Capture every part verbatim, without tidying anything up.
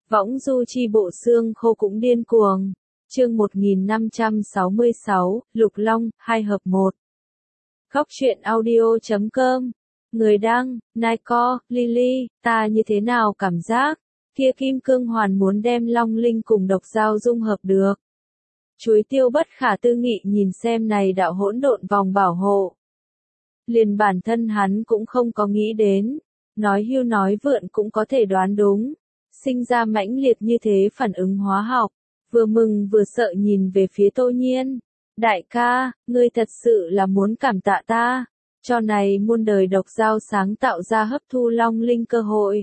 Võng du chi bộ xương khô cũng điên cuồng. Chương một nghìn năm trăm sáu mươi sáu, Lục Long, hai hợp một. Góc truyện audio chấm com. Người đăng, Naiko, Lily, ta như thế nào cảm giác, kia Kim Cương Hoàn muốn đem Long Linh cùng độc dao dung hợp được. Chuối tiêu bất khả tư nghị nhìn xem này đạo hỗn độn vòng bảo hộ. Liền bản thân hắn cũng không có nghĩ đến, nói hưu nói vượn cũng có thể đoán đúng, sinh ra mãnh liệt như thế phản ứng hóa học, vừa mừng vừa sợ nhìn về phía Tô Nhiên. Đại ca, ngươi thật sự là muốn cảm tạ ta, cho này muôn đời độc dao sáng tạo ra hấp thu Long Linh cơ hội.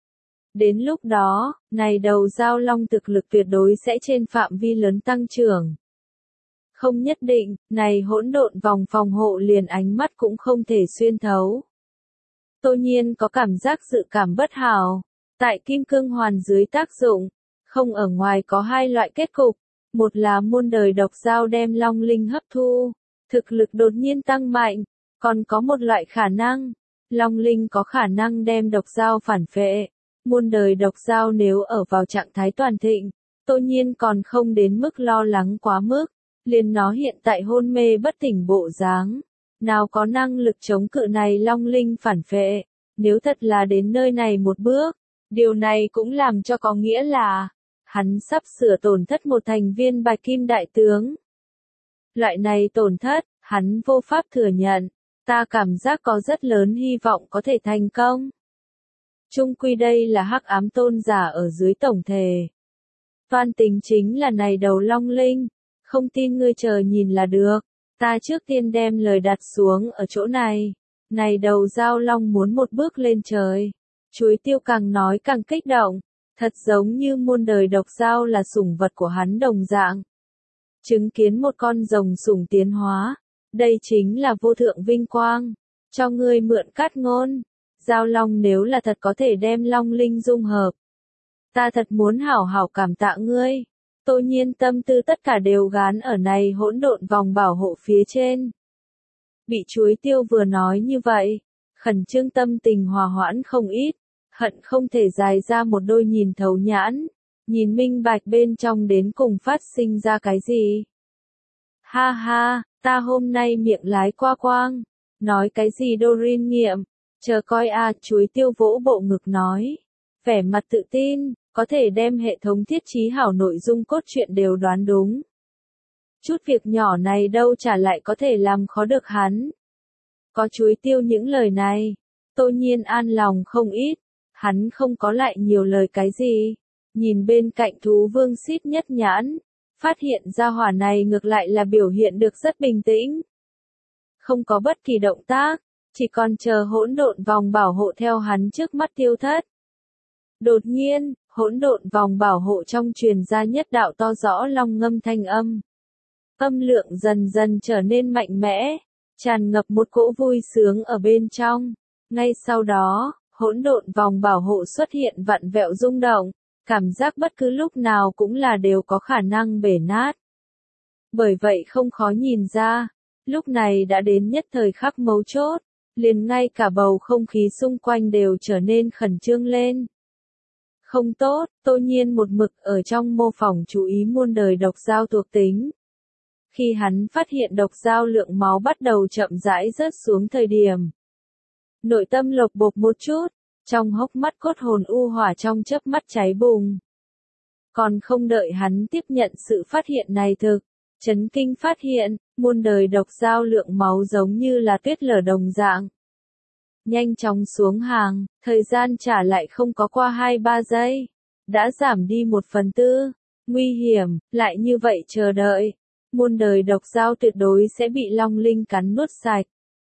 Đến lúc đó, này đầu dao long thực lực tuyệt đối sẽ trên phạm vi lớn tăng trưởng. Không nhất định, này hỗn độn vòng phòng hộ liền ánh mắt cũng không thể xuyên thấu. Tô Nhiên có cảm giác dự cảm bất hảo, tại Kim Cương Hoàn dưới tác dụng, không ở ngoài có hai loại kết cục, một là muôn đời độc dao đem Long Linh hấp thu, thực lực đột nhiên tăng mạnh, còn có một loại khả năng, Long Linh có khả năng đem độc dao phản phệ. Muôn đời độc dao nếu ở vào trạng thái toàn thịnh, Tô Nhiên còn không đến mức lo lắng quá mức, liền nó hiện tại hôn mê bất tỉnh bộ dáng, nào có năng lực chống cự này Long Linh phản phệ, nếu thật là đến nơi này một bước, điều này cũng làm cho có nghĩa là, hắn sắp sửa tổn thất một thành viên Bạch Kim Đại Tướng. Loại này tổn thất, hắn vô pháp thừa nhận, ta cảm giác có rất lớn hy vọng có thể thành công. Chung quy đây là hắc ám tôn giả ở dưới tổng thể. Toan tính chính là này đầu Long Linh, không tin ngươi chờ nhìn là được, ta trước tiên đem lời đặt xuống ở chỗ này, này đầu dao long muốn một bước lên trời. Chuối tiêu càng nói càng kích động, thật giống như muôn đời độc dao là sủng vật của hắn đồng dạng. Chứng kiến một con rồng sủng tiến hóa, đây chính là vô thượng vinh quang, cho ngươi mượn cát ngôn. Giao long nếu là thật có thể đem Long Linh dung hợp, ta thật muốn hảo hảo cảm tạ ngươi. Tô Nhiên tâm tư tất cả đều gán ở này hỗn độn vòng bảo hộ phía trên. Bị chuối tiêu vừa nói như vậy, khẩn trương tâm tình hòa hoãn không ít, hận không thể dài ra một đôi nhìn thấu nhãn, nhìn minh bạch bên trong đến cùng phát sinh ra cái gì. Ha ha, ta hôm nay miệng lái qua quang, nói cái gì Dorin nghiệm. Chờ coi a, chuối tiêu vỗ bộ ngực nói, vẻ mặt tự tin, có thể đem hệ thống thiết trí hảo nội dung cốt truyện đều đoán đúng. Chút việc nhỏ này đâu chả lại có thể làm khó được hắn. Có chuối tiêu những lời này, Tô Nhiên an lòng không ít, hắn không có lại nhiều lời cái gì, nhìn bên cạnh thú vương xít nhất nhãn, phát hiện ra hỏa này ngược lại là biểu hiện được rất bình tĩnh. Không có bất kỳ động tác. Chỉ còn chờ hỗn độn vòng bảo hộ theo hắn trước mắt tiêu thất. Đột nhiên, hỗn độn vòng bảo hộ trong truyền ra nhất đạo to rõ long ngâm thanh âm. Âm lượng dần dần trở nên mạnh mẽ, tràn ngập một cỗ vui sướng ở bên trong. Ngay sau đó, hỗn độn vòng bảo hộ xuất hiện vặn vẹo rung động, cảm giác bất cứ lúc nào cũng là đều có khả năng bể nát. Bởi vậy không khó nhìn ra, lúc này đã đến nhất thời khắc mấu chốt. Liền ngay cả bầu không khí xung quanh đều trở nên khẩn trương lên. Không tốt, Tô Nhiên một mực ở trong mô phỏng chú ý muôn đời độc dao thuộc tính. Khi hắn phát hiện độc dao lượng máu bắt đầu chậm rãi rớt xuống thời điểm. Nội tâm lộc bộc một chút, trong hốc mắt cốt hồn u hỏa trong chớp mắt cháy bùng. Còn không đợi hắn tiếp nhận sự phát hiện này thực, chấn kinh phát hiện, muôn đời độc dao lượng máu giống như là tuyết lở đồng dạng. Nhanh chóng xuống hàng, thời gian trả lại không có qua hai ba giây. Đã giảm đi một phần tư. Nguy hiểm, lại như vậy chờ đợi. Muôn đời độc dao tuyệt đối sẽ bị Long Linh cắn nuốt sạch.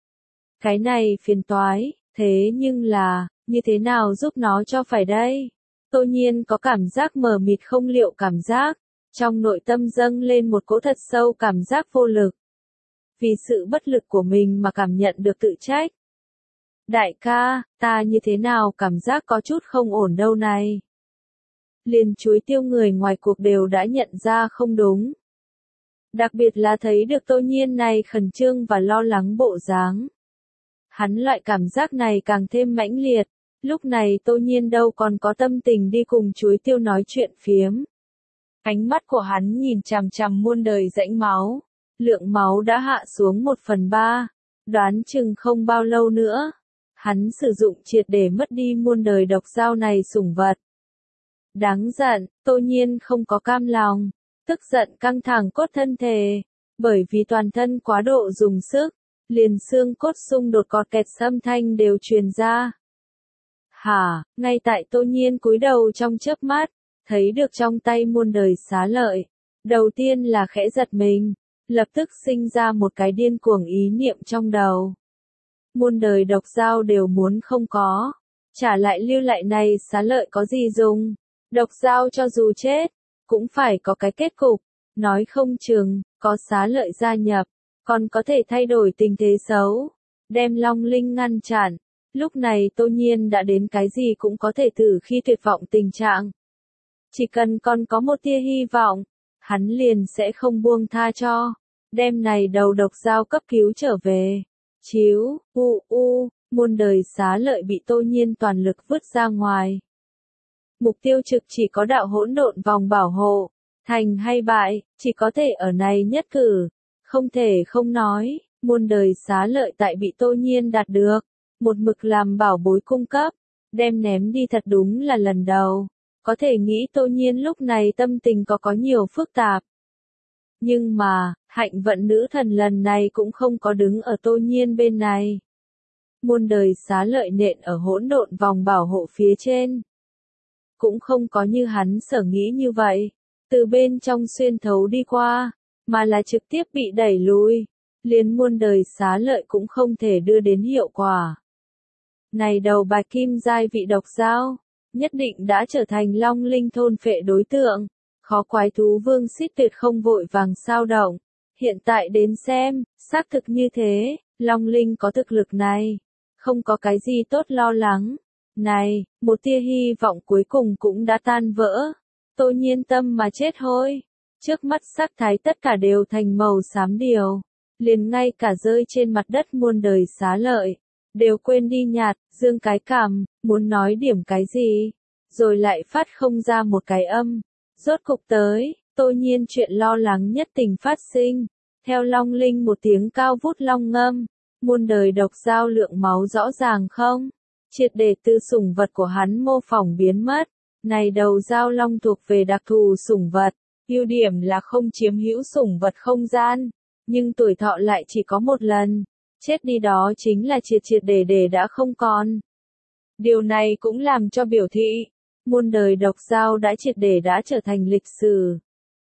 Cái này phiền toái, thế nhưng là, như thế nào giúp nó cho phải đây? Tô Nhiên có cảm giác mờ mịt không liệu cảm giác. Trong nội tâm dâng lên một cỗ thật sâu cảm giác vô lực. Vì sự bất lực của mình mà cảm nhận được tự trách. Đại ca, ta như thế nào cảm giác có chút không ổn đâu này. Liền chuối tiêu người ngoài cuộc đều đã nhận ra không đúng. Đặc biệt là thấy được Tô Nhiên này khẩn trương và lo lắng bộ dáng. Hắn loại cảm giác này càng thêm mãnh liệt, Lúc này Tô Nhiên đâu còn có tâm tình đi cùng Chuối Tiêu nói chuyện phiếm. Ánh mắt của hắn nhìn chằm chằm muôn đời rãnh máu. Lượng máu đã hạ xuống một phần ba. Đoán chừng không bao lâu nữa. Hắn sử dụng triệt để mất đi muôn đời độc dao này sủng vật. Đáng giận, Tô Nhiên không có cam lòng. Tức giận căng thẳng cốt thân thể. Bởi vì toàn thân quá độ dùng sức. Liền xương cốt xung đột cọt kẹt âm thanh đều truyền ra. Hả, ngay tại Tô Nhiên cúi đầu trong chớp mắt, thấy được trong tay muôn đời xá lợi. Đầu tiên là khẽ giật mình, lập tức sinh ra một cái điên cuồng ý niệm trong đầu. Muôn đời độc dao đều muốn không có, trả lại lưu lại này xá lợi có gì dùng, độc dao cho dù chết, cũng phải có cái kết cục, nói không chừng, có xá lợi gia nhập, còn có thể thay đổi tình thế xấu, đem Long Linh ngăn chặn. Lúc này Tô Nhiên đã đến cái gì cũng có thể thử khi tuyệt vọng tình trạng. Chỉ cần còn có một tia hy vọng, hắn liền sẽ không buông tha cho. Đem này đầu độc dao cấp cứu trở về. Chiếu, u u, muôn đời xá lợi bị Tô Nhiên toàn lực vứt ra ngoài. Mục tiêu trực chỉ có đạo hỗn độn vòng bảo hộ. Thành hay bại, chỉ có thể ở này nhất cử. Không thể không nói, muôn đời xá lợi tại bị Tô Nhiên đạt được. Một mực làm bảo bối cung cấp, đem ném đi thật đúng là lần đầu. Có thể nghĩ Tô Nhiên lúc này tâm tình có có nhiều phức tạp. Nhưng mà, hạnh vận nữ thần lần này cũng không có đứng ở Tô Nhiên bên này. Muôn đời xá lợi nện ở hỗn độn vòng bảo hộ phía trên. Cũng không có như hắn sở nghĩ như vậy, từ bên trong xuyên thấu đi qua, mà là trực tiếp bị đẩy lùi. Liền muôn đời xá lợi cũng không thể đưa đến hiệu quả. Này đầu bạch kim giai vị độc dao, nhất định đã trở thành Long Linh thôn phệ đối tượng. Khó quái thú vương xít tuyệt không vội vàng sao động. Hiện tại đến xem, xác thực như thế, Long Linh có thực lực này. Không có cái gì tốt lo lắng. Này, một tia hy vọng cuối cùng cũng đã tan vỡ. Tô Nhiên tâm mà chết hôi. Trước mắt sắc thái tất cả đều thành màu xám điều. Liền ngay cả rơi trên mặt đất muôn đời xá lợi. Đều quên đi nhạt, dương cái cằm, muốn nói điểm cái gì. Rồi lại phát không ra một cái âm. Rốt cục tới, Tô Nhiên chuyện lo lắng nhất tình phát sinh. Theo Long Linh một tiếng cao vút long ngâm. Muôn đời độc dao lượng máu rõ ràng không? Triệt để từ sủng vật của hắn mô phỏng biến mất. Này đầu dao long thuộc về đặc thù sủng vật. Ưu điểm là không chiếm hữu sủng vật không gian. Nhưng tuổi thọ lại chỉ có một lần. Chết đi đó chính là triệt triệt để để đã không còn. Điều này cũng làm cho biểu thị, muôn đời độc dao đã triệt để đã trở thành lịch sử.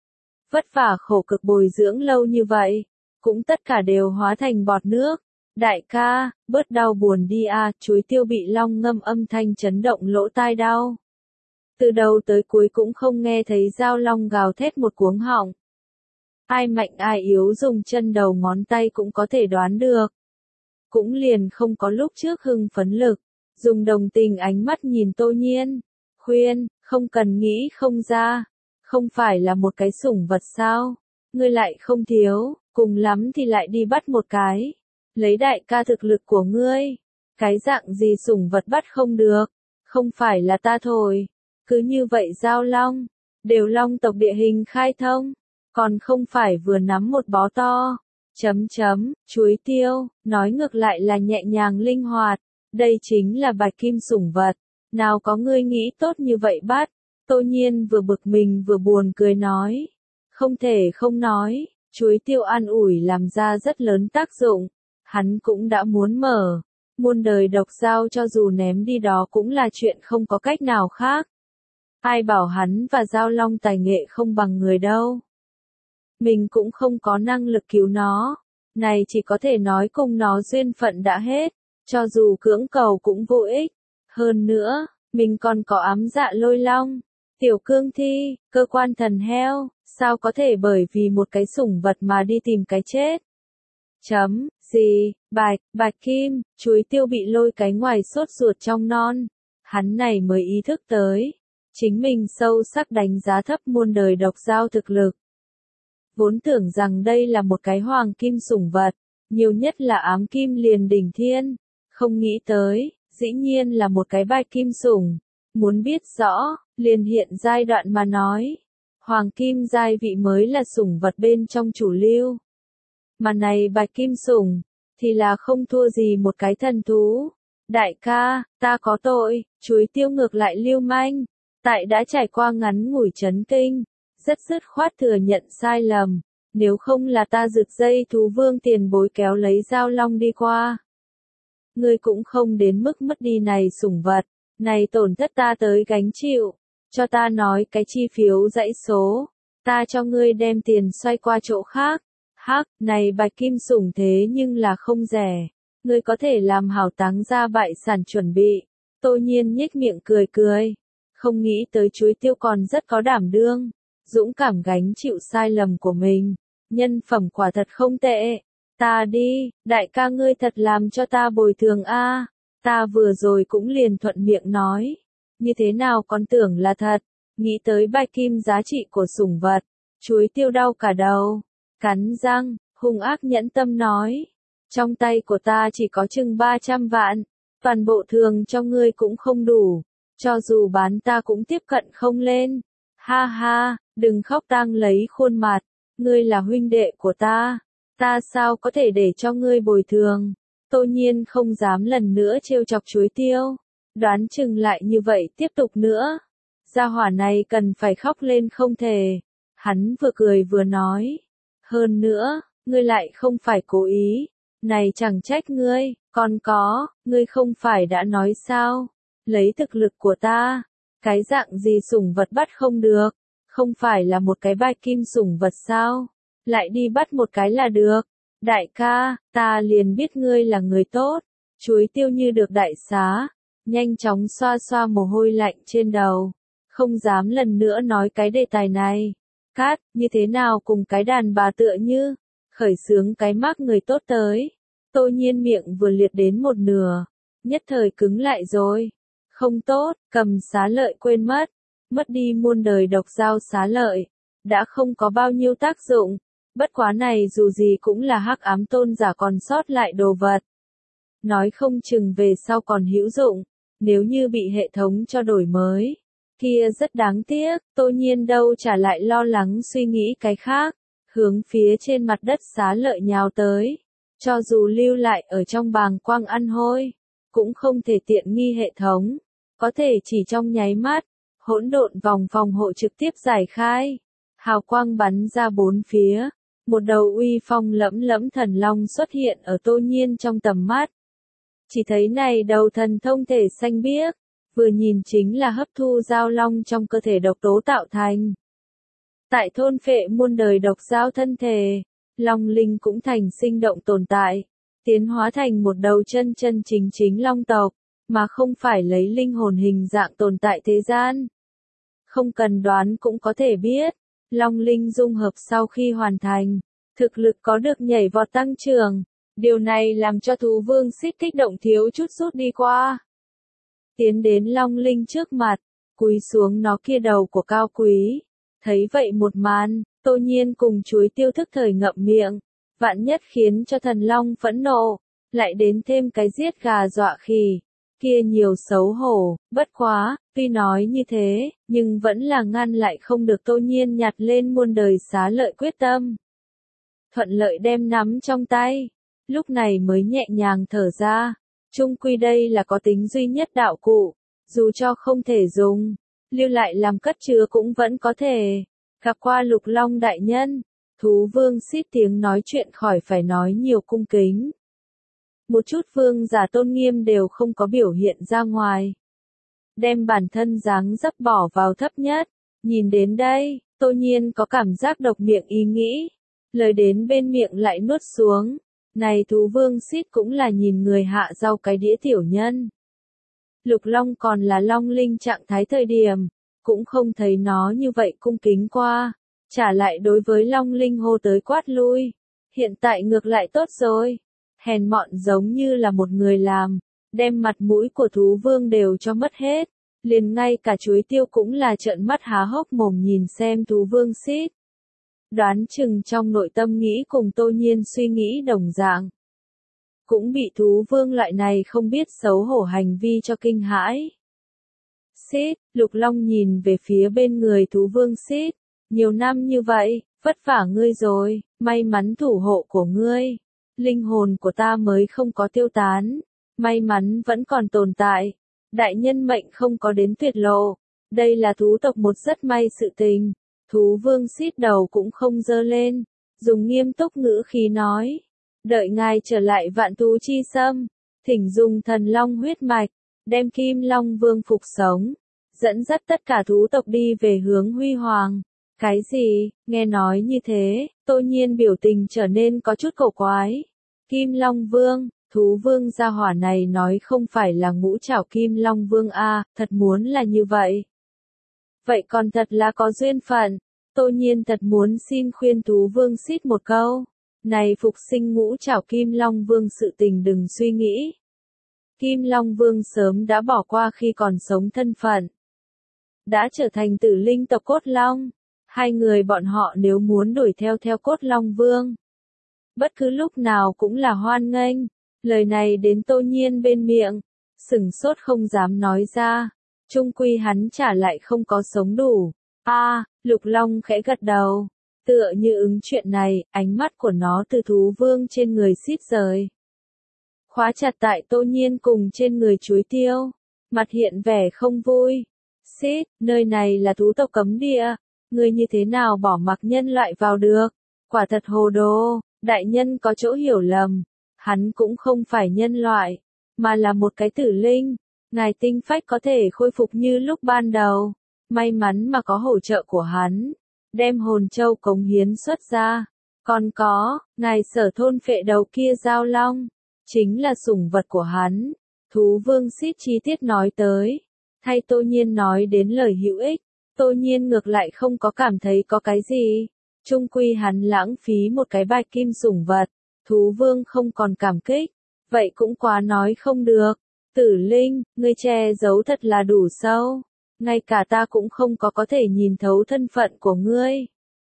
Vất vả khổ cực bồi dưỡng lâu như vậy, cũng tất cả đều hóa thành bọt nước. Đại ca, bớt đau buồn đi à, Chuối Tiêu bị long ngâm âm thanh chấn động lỗ tai đau. Từ đầu tới cuối cũng không nghe thấy dao long gào thét một cuống họng. Ai mạnh ai yếu dùng chân đầu ngón tay cũng có thể đoán được. Cũng liền không có lúc trước hưng phấn lực, dùng đồng tình ánh mắt nhìn Tô Nhiên, khuyên, không cần nghĩ không ra, không phải là một cái sủng vật sao, ngươi lại không thiếu, cùng lắm thì lại đi bắt một cái, lấy đại ca thực lực của ngươi, cái dạng gì sủng vật bắt không được, không phải là ta thôi, cứ như vậy giao long, đều long tộc địa hình khai thông, còn không phải vừa nắm một bó to. Chấm chấm, Chuối Tiêu, nói ngược lại là nhẹ nhàng linh hoạt, đây chính là bạch kim sủng vật, nào có ngươi nghĩ tốt như vậy bắt, Tô Nhiên vừa bực mình vừa buồn cười nói, không thể không nói, Chuối Tiêu an ủi làm ra rất lớn tác dụng, hắn cũng đã muốn mở, muôn đời độc dao cho dù ném đi đó cũng là chuyện không có cách nào khác, ai bảo hắn và Giao Long tài nghệ không bằng người đâu. Mình cũng không có năng lực cứu nó, này chỉ có thể nói cùng nó duyên phận đã hết, cho dù cưỡng cầu cũng vô ích. Hơn nữa, mình còn có ám dạ lôi long, tiểu cương thi, cơ quan thần heo, sao có thể bởi vì một cái sủng vật mà đi tìm cái chết. Chấm, gì, bạch, bạch kim, Chuối Tiêu bị lôi cái ngoài sốt ruột trong non. Hắn này mới ý thức tới, chính mình sâu sắc đánh giá thấp muôn đời độc dao thực lực. Vốn tưởng rằng đây là một cái hoàng kim sủng vật, nhiều nhất là ám kim liền đỉnh thiên, không nghĩ tới, dĩ nhiên là một cái bạch kim sủng. Muốn biết rõ, liền hiện giai đoạn mà nói. Hoàng kim giai vị mới là sủng vật bên trong chủ lưu. Mà này bạch kim sủng, thì là không thua gì một cái thần thú. Đại ca, ta có tội, chuối tiêu ngược lại lưu manh. Tại đã trải qua ngắn ngủi chấn kinh, rất dứt khoát thừa nhận sai lầm. Nếu không là ta rực dây thú vương tiền bối kéo lấy dao long đi qua. Ngươi cũng không đến mức mất đi này sủng vật, này tổn thất ta tới gánh chịu. Cho ta nói cái chi phiếu dãy số, ta cho ngươi đem tiền xoay qua chỗ khác. Hắc, này bạch kim sủng thế nhưng là không rẻ. Ngươi có thể làm hảo táng ra bại sản chuẩn bị. Tô Nhiên nhếch miệng cười cười. Không nghĩ tới chuối tiêu còn rất có đảm đương. Dũng cảm gánh chịu sai lầm của mình. Nhân phẩm quả thật không tệ. Ta đi, đại ca ngươi thật làm cho ta bồi thường a. Ta vừa rồi cũng liền thuận miệng nói. Như thế nào còn tưởng là thật. Nghĩ tới bạch kim giá trị của sủng vật. Chuối tiêu đau cả đầu. Cắn răng, hung ác nhẫn tâm nói. Trong tay của ta chỉ có chừng ba trăm vạn. Toàn bộ thường cho ngươi cũng không đủ. Cho dù bán ta cũng tiếp cận không lên. Ha ha, đừng khóc tang lấy khuôn mặt. Ngươi là huynh đệ của ta. Ta sao có thể để cho ngươi bồi thường. Tô Nhiên không dám lần nữa trêu chọc chuối tiêu. Đoán chừng lại như vậy tiếp tục nữa. Gia hỏa này cần phải khóc lên không thể. Hắn vừa cười vừa nói. Hơn nữa, ngươi lại không phải cố ý. Này chẳng trách ngươi, còn có, ngươi không phải đã nói sao. Lấy thực lực của ta, cái dạng gì sủng vật bắt không được. Không phải là một cái bạch kim sủng vật sao. Lại đi bắt một cái là được. Đại ca, ta liền biết ngươi là người tốt. Chuối tiêu như được đại xá. Nhanh chóng xoa xoa mồ hôi lạnh trên đầu. Không dám lần nữa nói cái đề tài này. Cát, như thế nào cùng cái đàn bà tựa như. Khởi xướng cái mác người tốt tới. Tô Nhiên miệng vừa liệt đến một nửa. Nhất thời cứng lại rồi. Không tốt, cầm xá lợi quên mất. Mất đi muôn đời độc giao xá lợi. Đã không có bao nhiêu tác dụng. Bất quá này dù gì cũng là hắc ám tôn giả còn sót lại đồ vật. Nói không chừng về sau còn hữu dụng. Nếu như bị hệ thống cho đổi mới. Kia rất đáng tiếc. Tô Nhiên đâu trả lại lo lắng suy nghĩ cái khác. Hướng phía trên mặt đất xá lợi nhào tới. Cho dù lưu lại ở trong bàng quang ăn hôi. Cũng không thể tiện nghi hệ thống. Có thể chỉ trong nháy mắt. Hỗn độn vòng phòng hộ trực tiếp giải khai. Hào quang bắn ra bốn phía. Một đầu uy phong lẫm lẫm thần long xuất hiện ở Tô Nhiên trong tầm mắt. Chỉ thấy này đầu thần thông thể xanh biếc. Vừa nhìn chính là hấp thu giao long trong cơ thể độc tố tạo thành. Tại thôn phệ muôn đời độc giao thân thể. Long linh cũng thành sinh động tồn tại. Tiến hóa thành một đầu chân chân chính chính long tộc. Mà không phải lấy linh hồn hình dạng tồn tại thế gian. Không cần đoán cũng có thể biết. Long linh dung hợp sau khi hoàn thành. Thực lực có được nhảy vọt tăng trưởng. Điều này làm cho thú vương xích kích động thiếu chút rút đi qua. Tiến đến long linh trước mặt. Cúi xuống nó kia đầu của cao quý. Thấy vậy một màn. Tô Nhiên cùng chuối tiêu thức thời ngậm miệng. Vạn nhất khiến cho thần long phẫn nộ. Lại đến thêm cái giết gà dọa khỉ. Kia nhiều xấu hổ, bất quá, tuy nói như thế, nhưng vẫn là ngăn lại không được Tô Nhiên nhặt lên muôn đời xá lợi quyết tâm. Thuận lợi đem nắm trong tay, lúc này mới nhẹ nhàng thở ra, chung quy đây là có tính duy nhất đạo cụ, dù cho không thể dùng, lưu lại làm cất chứa cũng vẫn có thể. Gặp qua Lục Long đại nhân, thú vương xít tiếng nói chuyện khỏi phải nói nhiều cung kính. Một chút vương giả tôn nghiêm đều không có biểu hiện ra ngoài. Đem bản thân dáng dấp bỏ vào thấp nhất. Nhìn đến đây, Tô Nhiên có cảm giác độc miệng ý nghĩ. Lời đến bên miệng lại nuốt xuống. Này thú vương xít cũng là nhìn người hạ rau cái đĩa tiểu nhân. Lục Long còn là long linh trạng thái thời điểm. Cũng không thấy nó như vậy cung kính qua. Trả lại đối với long linh hô tới quát lui. Hiện tại ngược lại tốt rồi. Hèn mọn giống như là một người làm, đem mặt mũi của thú vương đều cho mất hết, liền ngay cả chuối tiêu cũng là trợn mắt há hốc mồm nhìn xem thú vương xít. Đoán chừng trong nội tâm nghĩ cùng Tô Nhiên suy nghĩ đồng dạng. cũng bị thú vương loại này không biết xấu hổ hành vi cho kinh hãi. Xít, Lục Long nhìn về phía bên người thú vương xít, nhiều năm như vậy, vất vả ngươi rồi, may mắn thủ hộ của ngươi, linh hồn của ta mới không có tiêu tán, may mắn vẫn còn tồn tại, đại nhân mệnh không có đến tuyệt lộ, đây là thú tộc một rất may sự tình, thú vương xít đầu cũng không dơ lên, dùng nghiêm túc ngữ khí nói, đợi ngài trở lại vạn thú chi sâm, thỉnh dùng thần long huyết mạch, đem Kim Long Vương phục sống, dẫn dắt tất cả thú tộc đi về hướng huy hoàng. Cái gì? Nghe nói như thế, Tô Nhiên biểu tình trở nên có chút cổ quái. Kim Long Vương, thú vương gia hỏa này nói không phải là ngũ trảo Kim Long Vương a, thật muốn là như vậy. Vậy còn thật là có duyên phận, Tô Nhiên thật muốn xin khuyên thú vương xít một câu. Này phục sinh ngũ trảo Kim Long Vương sự tình đừng suy nghĩ. Kim Long Vương sớm đã bỏ qua khi còn sống thân phận. Đã trở thành tử linh tộc Cốt Long. Hai người bọn họ nếu muốn đuổi theo theo Cốt Long Vương. Bất cứ lúc nào cũng là hoan nghênh. Lời này đến Tô Nhiên bên miệng. Sửng sốt không dám nói ra. Trung quy hắn trả lại không có sống đủ. A, à, Lục Long khẽ gật đầu. Tựa như ứng chuyện này, ánh mắt của nó từ thú vương trên người xít rời. Khóa chặt tại Tô Nhiên cùng trên người chuối tiêu. Mặt hiện vẻ không vui. Xít, nơi này là thú tộc cấm địa. Người như thế nào bỏ mặc nhân loại vào được? Quả thật hồ đồ, đại nhân có chỗ hiểu lầm. Hắn cũng không phải nhân loại, mà là một cái tử linh. Ngài tinh phách có thể khôi phục như lúc ban đầu. May mắn mà có hỗ trợ của hắn. Đem hồn châu cống hiến xuất ra. Còn có, ngài sở thôn phệ đầu kia giao long. Chính là sủng vật của hắn. Thú vương xít chi tiết nói tới. Thay Tô Nhiên nói đến lời hữu ích. Tô Nhiên ngược lại không có cảm thấy có cái gì. Trung quy hắn lãng phí một cái bạch kim sủng vật. Thú vương không còn cảm kích. Vậy cũng quá nói không được. Tử linh, ngươi che giấu thật là đủ sâu. Ngay cả ta cũng không có có thể nhìn thấu thân phận của ngươi.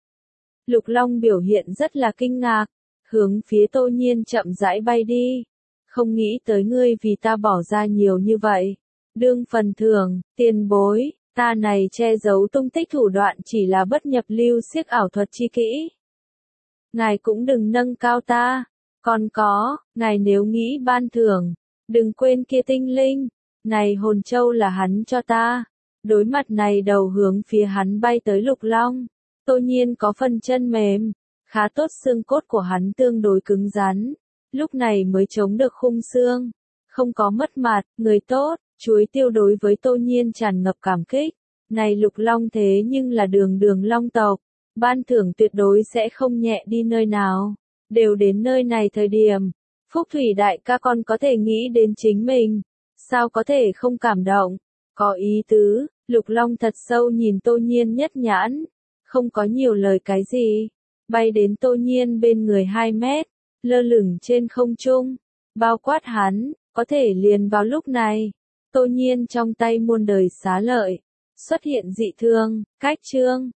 Lục Long biểu hiện rất là kinh ngạc. Hướng phía Tô Nhiên chậm rãi bay đi. Không nghĩ tới ngươi vì ta bỏ ra nhiều như vậy. Đương phần thưởng, tiền bối. Ta này che giấu tung tích thủ đoạn chỉ là bất nhập lưu siếc ảo thuật chi kỹ. Ngài cũng đừng nâng cao ta. Còn có, ngài nếu nghĩ ban thưởng, đừng quên kia tinh linh. Này hồn châu là hắn cho ta. Đối mặt này đầu hướng phía hắn bay tới Lục Long. Tô Nhiên có phần chân mềm. Khá tốt xương cốt của hắn tương đối cứng rắn. Lúc này mới chống được khung xương. Không có mất mặt, người tốt. Chuối tiêu đối với Tô Nhiên tràn ngập cảm kích. Này Lục Long thế nhưng là đường đường long tộc. Ban thưởng tuyệt đối sẽ không nhẹ đi nơi nào. Đều đến nơi này thời điểm. Phúc Thủy đại ca con có thể nghĩ đến chính mình. Sao có thể không cảm động? Có ý tứ, Lục Long thật sâu nhìn Tô Nhiên nhất nhãn. Không có nhiều lời cái gì. Bay đến Tô Nhiên bên người hai mét. Lơ lửng trên không trung. Bao quát hắn, có thể liền vào lúc này. Tô Nhiên trong tay muôn đời xá lợi. Xuất hiện dị thương, cách chương.